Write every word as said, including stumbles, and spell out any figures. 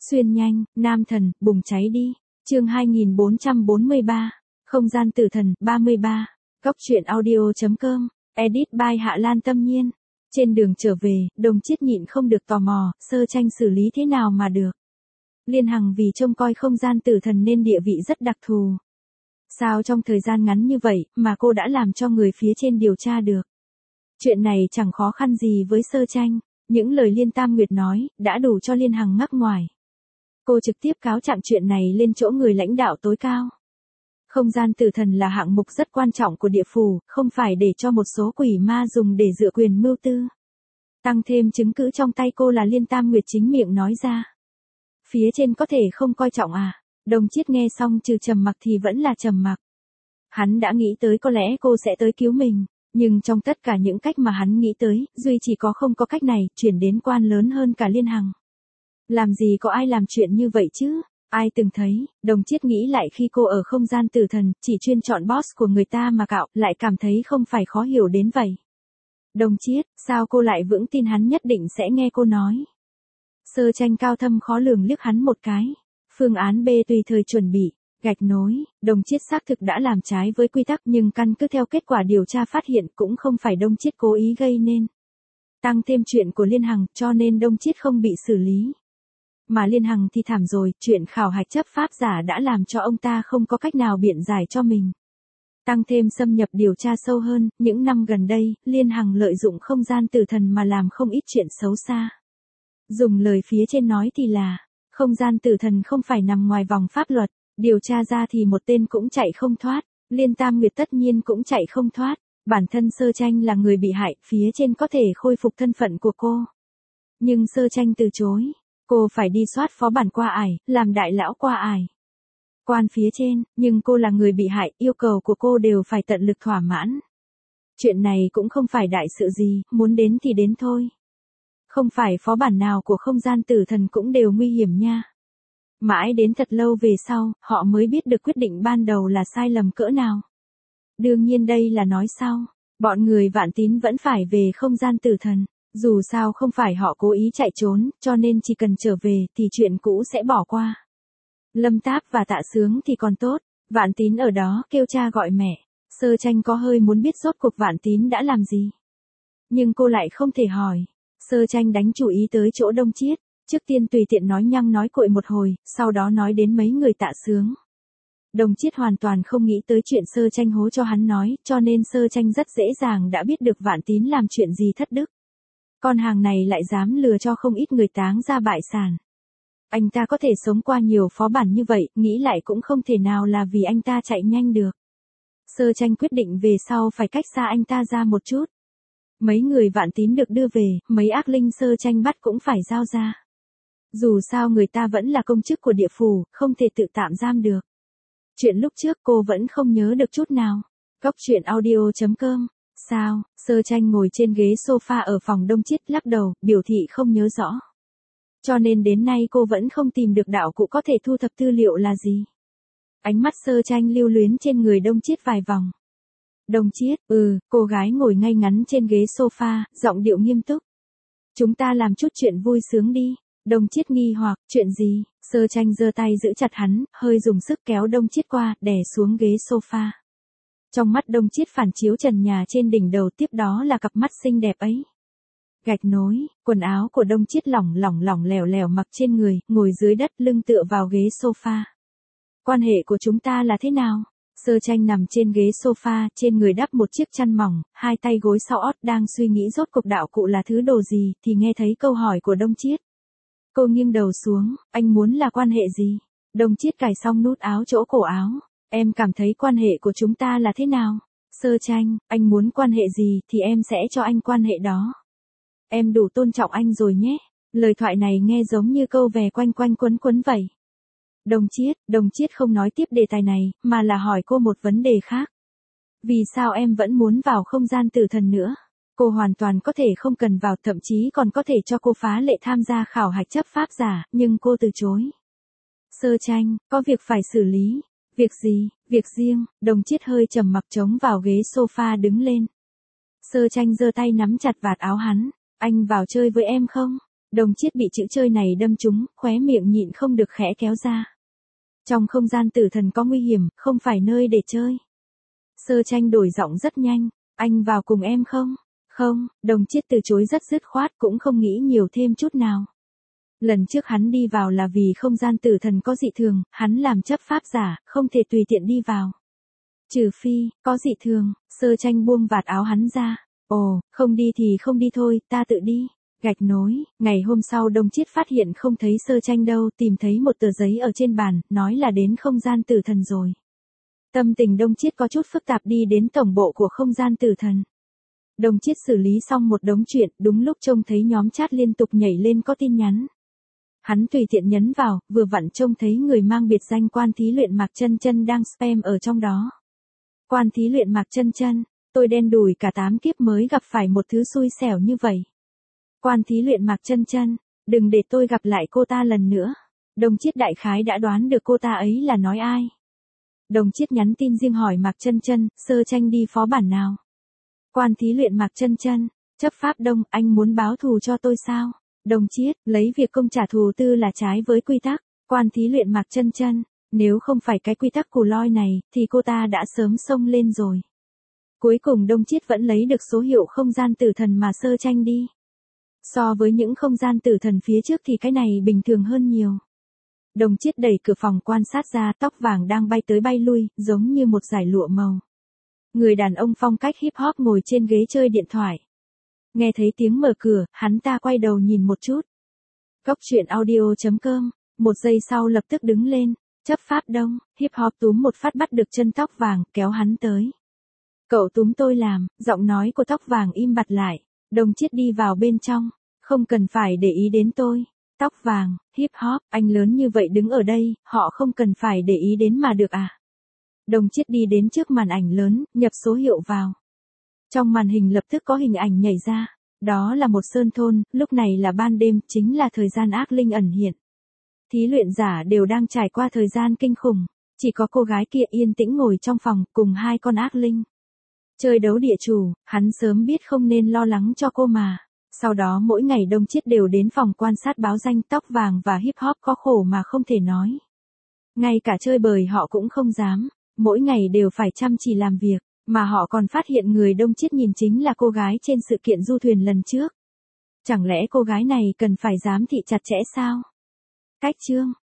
Xuyên nhanh, nam thần, bùng cháy đi. Chương hai nghìn bốn trăm bốn mươi ba. Không gian tử thần, ba mươi ba. Góc truyện audio chấm com. Edit by Hạ Lan Tâm Nhiên. Trên đường trở về, Đồng Chiết nhịn không được tò mò, Sơ Tranh xử lý thế nào mà được. Liên Hằng vì trông coi không gian tử thần nên địa vị rất đặc thù. Sao trong thời gian ngắn như vậy mà cô đã làm cho người phía trên điều tra được? Chuyện này chẳng khó khăn gì với Sơ Tranh, những lời Liên Tam Nguyệt nói đã đủ cho Liên Hằng ngắc ngoải. Cô trực tiếp cáo trạng chuyện này lên chỗ người lãnh đạo tối cao. Không gian tử thần là hạng mục rất quan trọng của địa phủ, không phải để cho một số quỷ ma dùng để dựa quyền mưu tư. Tăng thêm chứng cứ trong tay cô là Liên Tam Nguyệt chính miệng nói ra. Phía trên có thể không coi trọng à? Đồng Chiết nghe xong trừ trầm mặc thì vẫn là trầm mặc. Hắn đã nghĩ tới có lẽ cô sẽ tới cứu mình, nhưng trong tất cả những cách mà hắn nghĩ tới, duy chỉ có không có cách này, chuyển đến quan lớn hơn cả Liên Hằng. Làm gì có ai làm chuyện như vậy chứ? Ai từng thấy? Đồng Chiết nghĩ lại khi cô ở không gian tử thần, chỉ chuyên chọn boss của người ta mà cạo, lại cảm thấy không phải khó hiểu đến vậy. Đồng Chiết, sao cô lại vững tin hắn nhất định sẽ nghe cô nói? Sơ Tranh cao thâm khó lường liếc hắn một cái. Phương án B tùy thời chuẩn bị. Gạch nối, Đồng Chiết xác thực đã làm trái với quy tắc nhưng căn cứ theo kết quả điều tra phát hiện cũng không phải Đồng Chiết cố ý gây nên. Tăng thêm chuyện của Liên Hằng cho nên Đồng Chiết không bị xử lý. Mà Liên Hằng thì thảm rồi, chuyện khảo hạch chấp pháp giả đã làm cho ông ta không có cách nào biện giải cho mình. Tăng thêm xâm nhập điều tra sâu hơn, những năm gần đây, Liên Hằng lợi dụng không gian tử thần mà làm không ít chuyện xấu xa. Dùng lời phía trên nói thì là, không gian tử thần không phải nằm ngoài vòng pháp luật, điều tra ra thì một tên cũng chạy không thoát, Liên Tam Nguyệt tất nhiên cũng chạy không thoát, bản thân Sơ Tranh là người bị hại, phía trên có thể khôi phục thân phận của cô. Nhưng Sơ Tranh từ chối. Cô phải đi soát phó bản qua ải, làm đại lão qua ải. Quan phía trên, nhưng cô là người bị hại, yêu cầu của cô đều phải tận lực thỏa mãn. Chuyện này cũng không phải đại sự gì, muốn đến thì đến thôi. Không phải phó bản nào của không gian tử thần cũng đều nguy hiểm nha. Mãi đến thật lâu về sau, họ mới biết được quyết định ban đầu là sai lầm cỡ nào. Đương nhiên đây là nói sau, bọn người Vạn Tín vẫn phải về không gian tử thần. Dù sao không phải họ cố ý chạy trốn, cho nên chỉ cần trở về thì chuyện cũ sẽ bỏ qua. Lâm Táp và Tạ Sướng thì còn tốt, Vạn Tín ở đó kêu cha gọi mẹ, Sơ Tranh có hơi muốn biết rốt cuộc Vạn Tín đã làm gì. Nhưng cô lại không thể hỏi, Sơ Tranh đánh chú ý tới chỗ Đồng Chiết, trước tiên tùy tiện nói nhăng nói cội một hồi, sau đó nói đến mấy người Tạ Sướng. Đồng Chiết hoàn toàn không nghĩ tới chuyện Sơ Tranh hố cho hắn nói, cho nên Sơ Tranh rất dễ dàng đã biết được Vạn Tín làm chuyện gì thất đức. Con hàng này lại dám lừa cho không ít người táng ra bại sản. Anh ta có thể sống qua nhiều phó bản như vậy, nghĩ lại cũng không thể nào là vì anh ta chạy nhanh được. Sơ Tranh quyết định về sau phải cách xa anh ta ra một chút. Mấy người Vạn Tín được đưa về, mấy ác linh Sơ Tranh bắt cũng phải giao ra. Dù sao người ta vẫn là công chức của địa phủ, không thể tự tạm giam được. Chuyện lúc trước cô vẫn không nhớ được chút nào. Góc truyện audio chấm com. Sao? Sơ Tranh ngồi trên ghế sofa ở phòng Đồng Chiết lắc đầu, biểu thị không nhớ rõ. Cho nên đến nay cô vẫn không tìm được đạo cụ có thể thu thập tư liệu là gì. Ánh mắt Sơ Tranh lưu luyến trên người Đồng Chiết vài vòng. Đồng Chiết, ừ, cô gái ngồi ngay ngắn trên ghế sofa, giọng điệu nghiêm túc. Chúng ta làm chút chuyện vui sướng đi. Đồng Chiết nghi hoặc, chuyện gì? Sơ Tranh giơ tay giữ chặt hắn, hơi dùng sức kéo Đồng Chiết qua, đè xuống ghế sofa. Trong mắt Đồng Chiết phản chiếu trần nhà trên đỉnh đầu, tiếp đó là cặp mắt xinh đẹp ấy. Gạch nối, quần áo của Đồng Chiết lỏng lỏng lỏng lẻo lẻo mặc trên người, ngồi dưới đất lưng tựa vào ghế sofa. Quan hệ của chúng ta là thế nào? Sơ Tranh nằm trên ghế sofa, trên người đắp một chiếc chăn mỏng, hai tay gối sau ót đang suy nghĩ rốt cuộc đạo cụ là thứ đồ gì, thì nghe thấy câu hỏi của Đồng Chiết. Cô nghiêng đầu xuống, anh muốn là quan hệ gì? Đồng Chiết cài xong nút áo chỗ cổ áo. Em cảm thấy quan hệ của chúng ta là thế nào? Sơ Tranh, anh muốn quan hệ gì thì em sẽ cho anh quan hệ đó. Em đủ tôn trọng anh rồi nhé. Lời thoại này nghe giống như câu về quanh quanh quấn quấn vậy. Đồng Chiết, Đồng Chiết không nói tiếp đề tài này, mà là hỏi cô một vấn đề khác. Vì sao em vẫn muốn vào không gian tử thần nữa? Cô hoàn toàn có thể không cần vào, thậm chí còn có thể cho cô phá lệ tham gia khảo hạch chấp pháp giả, nhưng cô từ chối. Sơ Tranh, có việc phải xử lý. Việc gì? Việc riêng. Đồng Chiết hơi trầm mặc chống vào ghế sofa đứng lên. Sơ Tranh giơ tay nắm chặt vạt áo hắn. Anh vào chơi với em không? Đồng Chiết bị chữ chơi này đâm trúng, khóe miệng nhịn không được khẽ kéo ra. Trong không gian tử thần có nguy hiểm, không phải nơi để chơi. Sơ Tranh đổi giọng rất nhanh, anh vào cùng em không? Không, Đồng Chiết từ chối rất dứt khoát cũng không nghĩ nhiều thêm chút nào. Lần trước hắn đi vào là vì không gian tử thần có dị thường, hắn làm chấp pháp giả, không thể tùy tiện đi vào. Trừ phi, có dị thường, Sơ Tranh buông vạt áo hắn ra. Ồ, không đi thì không đi thôi, ta tự đi. Gạch nối, ngày hôm sau Đồng Chiết phát hiện không thấy Sơ Tranh đâu, tìm thấy một tờ giấy ở trên bàn, nói là đến không gian tử thần rồi. Tâm tình Đồng Chiết có chút phức tạp đi đến tổng bộ của không gian tử thần. Đồng Chiết xử lý xong một đống chuyện, đúng lúc trông thấy nhóm chat liên tục nhảy lên có tin nhắn. Hắn tùy tiện nhấn vào, vừa vặn trông thấy người mang biệt danh Quan Thí Luyện Mạc Chân Chân đang spam ở trong đó. Quan Thí Luyện Mạc Chân Chân, tôi đen đủi cả tám kiếp mới gặp phải một thứ xui xẻo như vậy. Quan Thí Luyện Mạc Chân Chân, đừng để tôi gặp lại cô ta lần nữa. Đồng Chiết đại khái đã đoán được cô ta ấy là nói ai. Đồng Chiết nhắn tin riêng hỏi Mạc Chân Chân, Sơ Tranh đi phó bản nào? Quan Thí Luyện Mạc Chân Chân, chấp pháp Đông, anh muốn báo thù cho tôi sao? Đồng Chiết, lấy việc công trả thù tư là trái với quy tắc. Quan Thí Luyện Mạc Chân Chân, nếu không phải cái quy tắc cù loi này, thì cô ta đã sớm xông lên rồi. Cuối cùng Đồng Chiết vẫn lấy được số hiệu không gian tử thần mà Sơ Tranh đi. So với những không gian tử thần phía trước thì cái này bình thường hơn nhiều. Đồng Chiết đẩy cửa phòng quan sát ra, tóc vàng đang bay tới bay lui, giống như một dải lụa màu. Người đàn ông phong cách hip hop ngồi trên ghế chơi điện thoại. Nghe thấy tiếng mở cửa, hắn ta quay đầu nhìn một chút. Góc truyện audio chấm com, một giây sau lập tức đứng lên, chấp pháp Đông, hip hop túm một phát bắt được chân tóc vàng, kéo hắn tới. Cậu túm tôi làm, giọng nói của tóc vàng im bặt lại. Đồng Chiết đi vào bên trong, không cần phải để ý đến tôi. Tóc vàng, hip hop, anh lớn như vậy đứng ở đây, họ không cần phải để ý đến mà được à. Đồng Chiết đi đến trước màn ảnh lớn, nhập số hiệu vào. Trong màn hình lập tức có hình ảnh nhảy ra. Đó là một sơn thôn, lúc này là ban đêm, chính là thời gian ác linh ẩn hiện. Thí luyện giả đều đang trải qua thời gian kinh khủng. Chỉ có cô gái kia yên tĩnh ngồi trong phòng, cùng hai con ác linh. Chơi đấu địa chủ, hắn sớm biết không nên lo lắng cho cô mà. Sau đó mỗi ngày Đồng Chiết đều đến phòng quan sát báo danh, tóc vàng và hip hop có khổ mà không thể nói. Ngay cả chơi bời họ cũng không dám, mỗi ngày đều phải chăm chỉ làm việc, mà họ còn phát hiện người Đồng Chiết nhìn chính là cô gái trên sự kiện du thuyền lần trước. Chẳng lẽ cô gái này cần phải giám thị chặt chẽ sao? Cách chương